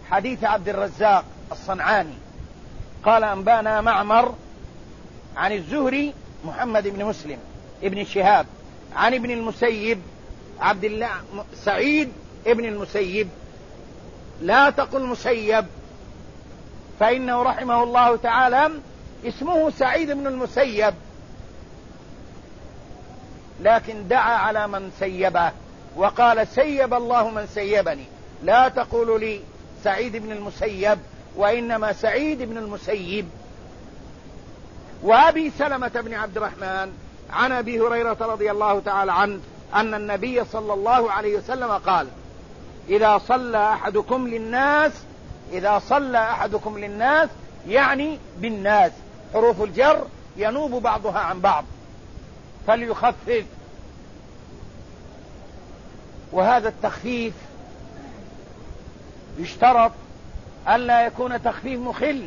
حديث عبد الرزاق الصنعاني قال أنبانا معمر عن الزهري محمد بن مسلم ابن شهاب عن ابن المسيب عبد الله سعيد ابن المسيب، لا تقل مسيب فإنه رحمه الله تعالى اسمه سعيد بن المسيب، لكن دعا على من سيبه وقال سيب الله من سيبني، لا تقولوا لي سعيد بن المسيب وإنما سعيد بن المسيب. وأبي سلمة بن عبد الرحمن عن أبي هريرة رضي الله تعالى عنه أن النبي صلى الله عليه وسلم قال إذا صلى أحدكم للناس يعني بالناس، حروف الجر ينوب بعضها عن بعض، فليخفف. وهذا التخفيف يشترط ألا يكون تخفيف مخل.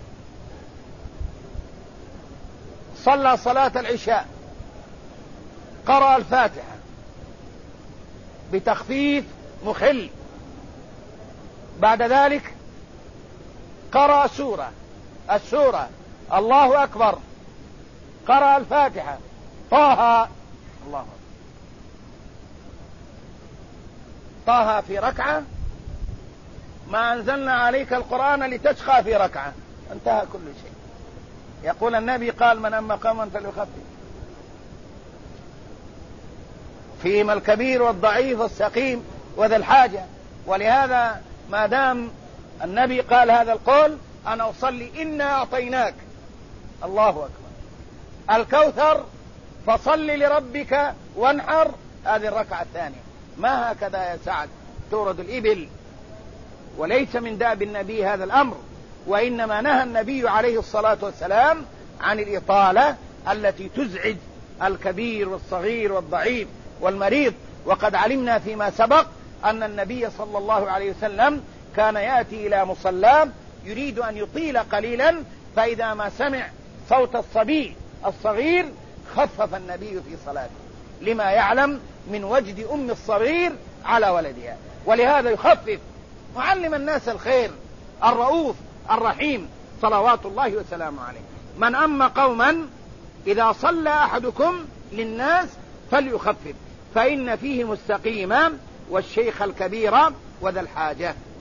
صلى صلاة العشاء قرأ الفاتحة بتخفيف مخل، بعد ذلك قرأ السورة الله أكبر، قرأ الفاتحة طه في ركعة، ما أنزلنا عليك القرآن لتشقى في ركعة، انتهى كل شيء. يقول النبي قال من أما قوما فليخفف، فيهما الكبير والضعيف والسقيم وذا الحاجة. ولهذا ما دام النبي قال هذا القول أنا أصلي إنا أعطيناك الله أكبر الكوثر فصل لربك وانحر، هذه الركعة الثانية. ما هكذا يا سعد تورد الإبل، وليس من داب النبي هذا الأمر، وإنما نهى النبي عليه الصلاة والسلام عن الإطالة التي تزعج الكبير والصغير والضعيف والمريض. وقد علمنا فيما سبق أن النبي صلى الله عليه وسلم كان يأتي إلى مصلاه يريد أن يطيل قليلا، فإذا ما سمع صوت الصبي الصغير خفف النبي في صلاته، لما يعلم من وجد أم الصغير على ولدها، ولهذا يخفف معلم الناس الخير الرؤوف الرحيم صلوات الله وسلامه عليه. من أما قوما إذا صلى أحدكم للناس فليخفف فإن فيهم السقيم والشيخ الكبير وذا الحاجة.